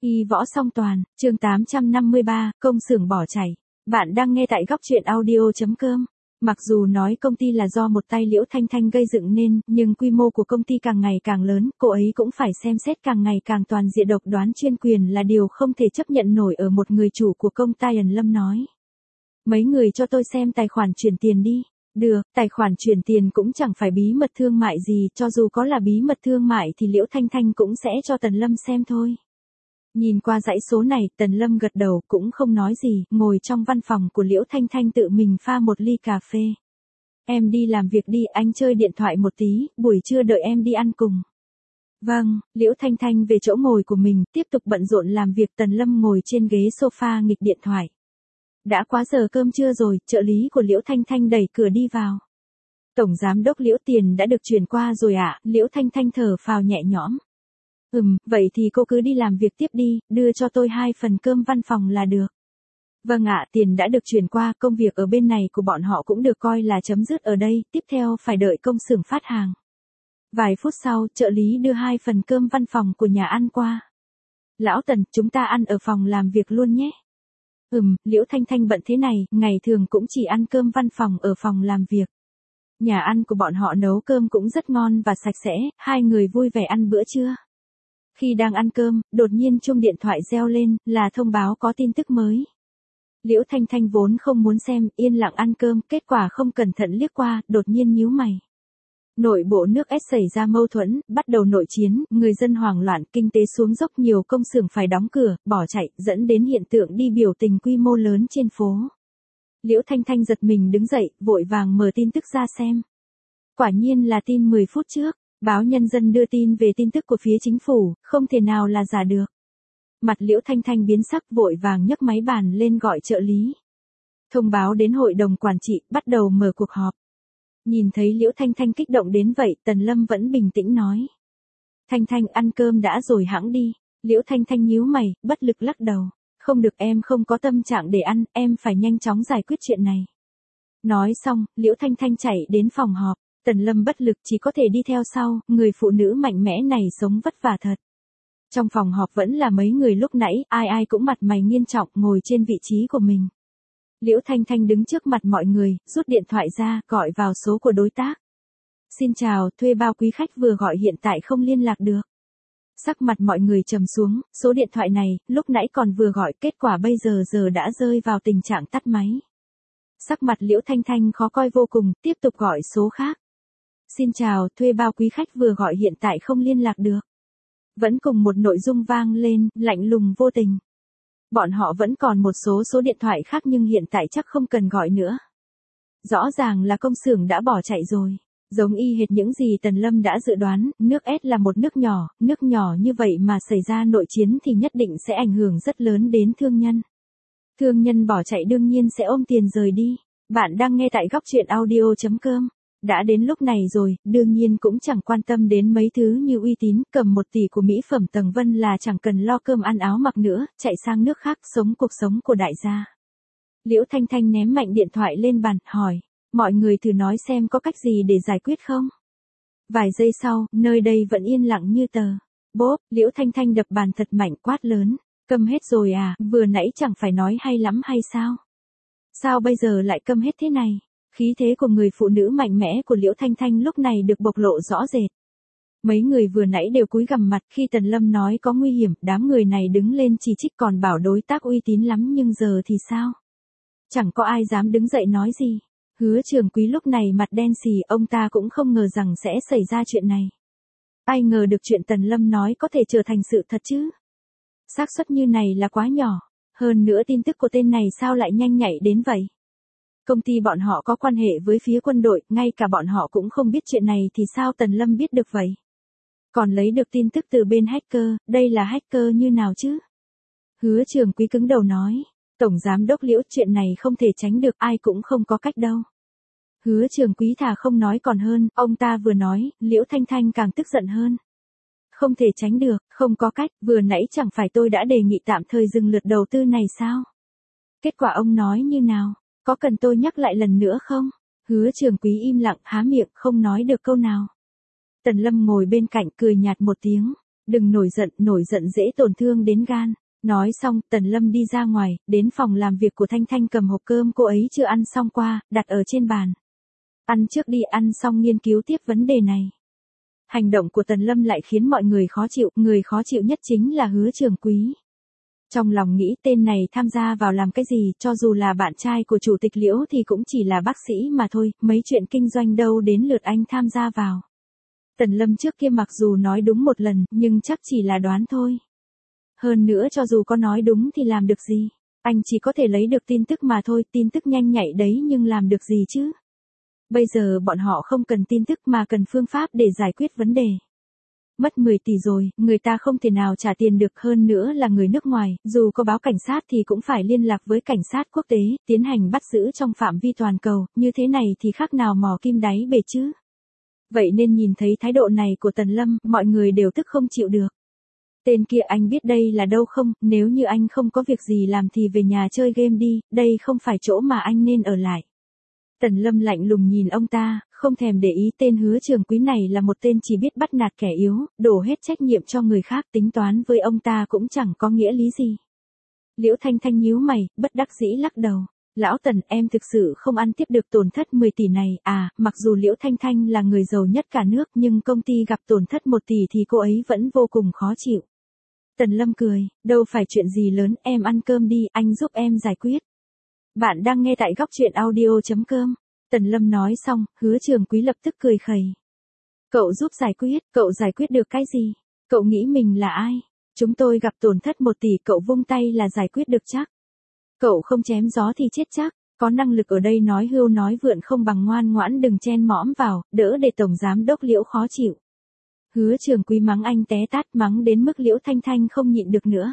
Y võ song toàn, chương 853, công xưởng bỏ chảy. Bạn đang nghe tại góc truyện audio.com. Mặc dù nói công ty là do một tay Liễu Thanh Thanh gây dựng nên, nhưng quy mô của công ty càng ngày càng lớn, cô ấy cũng phải xem xét càng ngày càng toàn diện. Độc đoán chuyên quyền là điều không thể chấp nhận nổi ở một người chủ của công ty. Lâm nói. Mấy người cho tôi xem tài khoản chuyển tiền đi. Được, tài khoản chuyển tiền cũng chẳng phải bí mật thương mại gì, cho dù có là bí mật thương mại thì Liễu Thanh Thanh cũng sẽ cho Tần Lâm xem thôi. Nhìn qua dãy số này, Tần Lâm gật đầu cũng không nói gì, ngồi trong văn phòng của Liễu Thanh Thanh tự mình pha một ly cà phê. Em đi làm việc đi, anh chơi điện thoại một tí, buổi trưa đợi em đi ăn cùng. Vâng, Liễu Thanh Thanh về chỗ ngồi của mình, tiếp tục bận rộn làm việc. Tần Lâm ngồi trên ghế sofa nghịch điện thoại. Đã quá giờ cơm trưa rồi, trợ lý của Liễu Thanh Thanh đẩy cửa đi vào. Tổng giám đốc Liễu, tiền đã được chuyển qua rồi ạ. Liễu Thanh Thanh thở phào nhẹ nhõm. Vậy thì cô cứ đi làm việc tiếp đi, đưa cho tôi 2 phần cơm văn phòng là được. Vâng ạ, tiền đã được chuyển qua, công việc ở bên này của bọn họ cũng được coi là chấm dứt ở đây, tiếp theo phải đợi công xưởng phát hàng. Vài phút sau, trợ lý đưa 2 phần cơm văn phòng của nhà ăn qua. Lão Tần, chúng ta ăn ở phòng làm việc luôn nhé. Liễu Thanh Thanh bận thế này, ngày thường cũng chỉ ăn cơm văn phòng ở phòng làm việc. Nhà ăn của bọn họ nấu cơm cũng rất ngon và sạch sẽ, hai người vui vẻ ăn bữa trưa. Khi đang ăn cơm, đột nhiên chuông điện thoại reo lên, là thông báo có tin tức mới. Liễu Thanh Thanh vốn không muốn xem, yên lặng ăn cơm, kết quả không cẩn thận liếc qua, đột nhiên nhíu mày. Nội bộ nước S xảy ra mâu thuẫn, bắt đầu nội chiến, người dân hoảng loạn, kinh tế xuống dốc, nhiều công xưởng phải đóng cửa, bỏ chạy, dẫn đến hiện tượng đi biểu tình quy mô lớn trên phố. Liễu Thanh Thanh giật mình đứng dậy, vội vàng mở tin tức ra xem. Quả nhiên là tin 10 phút trước. Báo Nhân dân đưa tin về tin tức của phía chính phủ, không thể nào là giả được. Mặt Liễu Thanh Thanh biến sắc, vội vàng nhấc máy bàn lên gọi trợ lý. Thông báo đến hội đồng quản trị, bắt đầu mở cuộc họp. Nhìn thấy Liễu Thanh Thanh kích động đến vậy, Tần Lâm vẫn bình tĩnh nói. Thanh Thanh, ăn cơm đã rồi hẵng đi. Liễu Thanh Thanh nhíu mày, bất lực lắc đầu. Không được, em không có tâm trạng để ăn, em phải nhanh chóng giải quyết chuyện này. Nói xong, Liễu Thanh Thanh chạy đến phòng họp. Tần Lâm bất lực chỉ có thể đi theo sau, người phụ nữ mạnh mẽ này sống vất vả thật. Trong phòng họp vẫn là mấy người lúc nãy, ai cũng mặt mày nghiêm trọng ngồi trên vị trí của mình. Liễu Thanh Thanh đứng trước mặt mọi người, rút điện thoại ra, gọi vào số của đối tác. Xin chào, thuê bao quý khách vừa gọi hiện tại không liên lạc được. Sắc mặt mọi người trầm xuống, số điện thoại này, lúc nãy còn vừa gọi, kết quả bây giờ đã rơi vào tình trạng tắt máy. Sắc mặt Liễu Thanh Thanh khó coi vô cùng, tiếp tục gọi số khác. Xin chào, thuê bao quý khách vừa gọi hiện tại không liên lạc được. Vẫn cùng một nội dung vang lên, lạnh lùng vô tình. Bọn họ vẫn còn một số điện thoại khác nhưng hiện tại chắc không cần gọi nữa. Rõ ràng là công xưởng đã bỏ chạy rồi. Giống y hệt những gì Tần Lâm đã dự đoán, nước S là một nước nhỏ như vậy mà xảy ra nội chiến thì nhất định sẽ ảnh hưởng rất lớn đến thương nhân. Thương nhân bỏ chạy đương nhiên sẽ ôm tiền rời đi. Bạn đang nghe tại góc truyện audio.com. Đã đến lúc này rồi, đương nhiên cũng chẳng quan tâm đến mấy thứ như uy tín, cầm 1 tỷ của mỹ phẩm Tầng Vân là chẳng cần lo cơm ăn áo mặc nữa, chạy sang nước khác sống cuộc sống của đại gia. Liễu Thanh Thanh ném mạnh điện thoại lên bàn, hỏi, mọi người thử nói xem có cách gì để giải quyết không? Vài giây sau, nơi đây vẫn yên lặng như tờ. Bốp, Liễu Thanh Thanh đập bàn thật mạnh, quát lớn, câm hết rồi à, vừa nãy chẳng phải nói hay lắm hay sao? Sao bây giờ lại câm hết thế này? Khí thế của người phụ nữ mạnh mẽ của Liễu Thanh Thanh lúc này được bộc lộ rõ rệt. Mấy người vừa nãy đều cúi gằm mặt khi Tần Lâm nói có nguy hiểm, đám người này đứng lên chỉ trích còn bảo đối tác uy tín lắm nhưng giờ thì sao? Chẳng có ai dám đứng dậy nói gì. Hứa Trường Quý lúc này mặt đen xì, ông ta cũng không ngờ rằng sẽ xảy ra chuyện này. Ai ngờ được chuyện Tần Lâm nói có thể trở thành sự thật chứ? Xác suất như này là quá nhỏ, hơn nữa tin tức của tên này sao lại nhanh nhạy đến vậy? Công ty bọn họ có quan hệ với phía quân đội, ngay cả bọn họ cũng không biết chuyện này thì sao Tần Lâm biết được vậy? Còn lấy được tin tức từ bên hacker, đây là hacker như nào chứ? Hứa Trường Quý cứng đầu nói, Tổng Giám đốc Liễu, chuyện này không thể tránh được, ai cũng không có cách đâu. Hứa Trường Quý thà không nói còn hơn, ông ta vừa nói, Liễu Thanh Thanh càng tức giận hơn. Không thể tránh được, không có cách, vừa nãy chẳng phải tôi đã đề nghị tạm thời dừng lượt đầu tư này sao? Kết quả ông nói như nào? Có cần tôi nhắc lại lần nữa không? Hứa Trường Quý im lặng, há miệng, không nói được câu nào. Tần Lâm ngồi bên cạnh cười nhạt một tiếng. Đừng nổi giận dễ tổn thương đến gan. Nói xong, Tần Lâm đi ra ngoài, đến phòng làm việc của Thanh Thanh cầm hộp cơm cô ấy chưa ăn xong qua, đặt ở trên bàn. Ăn trước đi, ăn xong nghiên cứu tiếp vấn đề này. Hành động của Tần Lâm lại khiến mọi người khó chịu nhất chính là Hứa Trường Quý. Trong lòng nghĩ tên này tham gia vào làm cái gì, cho dù là bạn trai của chủ tịch Liễu thì cũng chỉ là bác sĩ mà thôi, mấy chuyện kinh doanh đâu đến lượt anh tham gia vào. Tần Lâm trước kia mặc dù nói đúng một lần, nhưng chắc chỉ là đoán thôi. Hơn nữa cho dù có nói đúng thì làm được gì, anh chỉ có thể lấy được tin tức mà thôi, tin tức nhanh nhạy đấy nhưng làm được gì chứ. Bây giờ bọn họ không cần tin tức mà cần phương pháp để giải quyết vấn đề. Mất 10 tỷ rồi, người ta không thể nào trả tiền được, hơn nữa là người nước ngoài, dù có báo cảnh sát thì cũng phải liên lạc với cảnh sát quốc tế, tiến hành bắt giữ trong phạm vi toàn cầu, như thế này thì khác nào mò kim đáy bể chứ. Vậy nên nhìn thấy thái độ này của Tần Lâm, mọi người đều tức không chịu được. Tên kia anh biết đây là đâu không, nếu như anh không có việc gì làm thì về nhà chơi game đi, đây không phải chỗ mà anh nên ở lại. Tần Lâm lạnh lùng nhìn ông ta, không thèm để ý tên Hứa Trường Quý này là một tên chỉ biết bắt nạt kẻ yếu, đổ hết trách nhiệm cho người khác, tính toán với ông ta cũng chẳng có nghĩa lý gì. Liễu Thanh Thanh nhíu mày, bất đắc dĩ lắc đầu. Lão Tần, em thực sự không ăn tiếp được tổn thất 10 tỷ này, mặc dù Liễu Thanh Thanh là người giàu nhất cả nước nhưng công ty gặp tổn thất 1 tỷ thì cô ấy vẫn vô cùng khó chịu. Tần Lâm cười, đâu phải chuyện gì lớn, em ăn cơm đi, anh giúp em giải quyết. Bạn đang nghe tại góc truyện audio.com. Tần Lâm nói xong, Hứa Trường Quý lập tức cười khẩy. Cậu giúp cậu giải quyết được cái gì? Cậu nghĩ mình là ai? Chúng tôi gặp tổn thất 1 tỷ, cậu vung tay là giải quyết được chắc. Cậu không chém gió thì chết chắc, có năng lực ở đây nói hưu nói vượn không bằng ngoan ngoãn đừng chen mõm vào, đỡ để Tổng Giám Đốc Liễu khó chịu. Hứa Trường Quý mắng anh té tát, mắng đến mức Liễu Thanh Thanh không nhịn được nữa.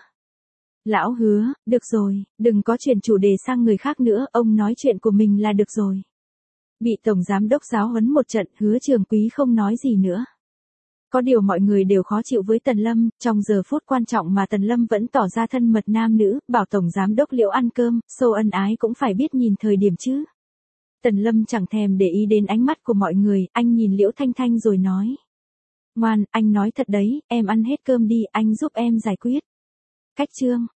Lão Hứa, được rồi, đừng có chuyển chủ đề sang người khác nữa, ông nói chuyện của mình là được rồi. Bị Tổng Giám Đốc giáo huấn một trận, Hứa Trường Quý không nói gì nữa. Có điều mọi người đều khó chịu với Tần Lâm, trong giờ phút quan trọng mà Tần Lâm vẫn tỏ ra thân mật nam nữ, bảo Tổng Giám Đốc Liễu ăn cơm, show ân ái cũng phải biết nhìn thời điểm chứ. Tần Lâm chẳng thèm để ý đến ánh mắt của mọi người, anh nhìn Liễu Thanh Thanh rồi nói. Ngoan, anh nói thật đấy, em ăn hết cơm đi, anh giúp em giải quyết. Cách chương.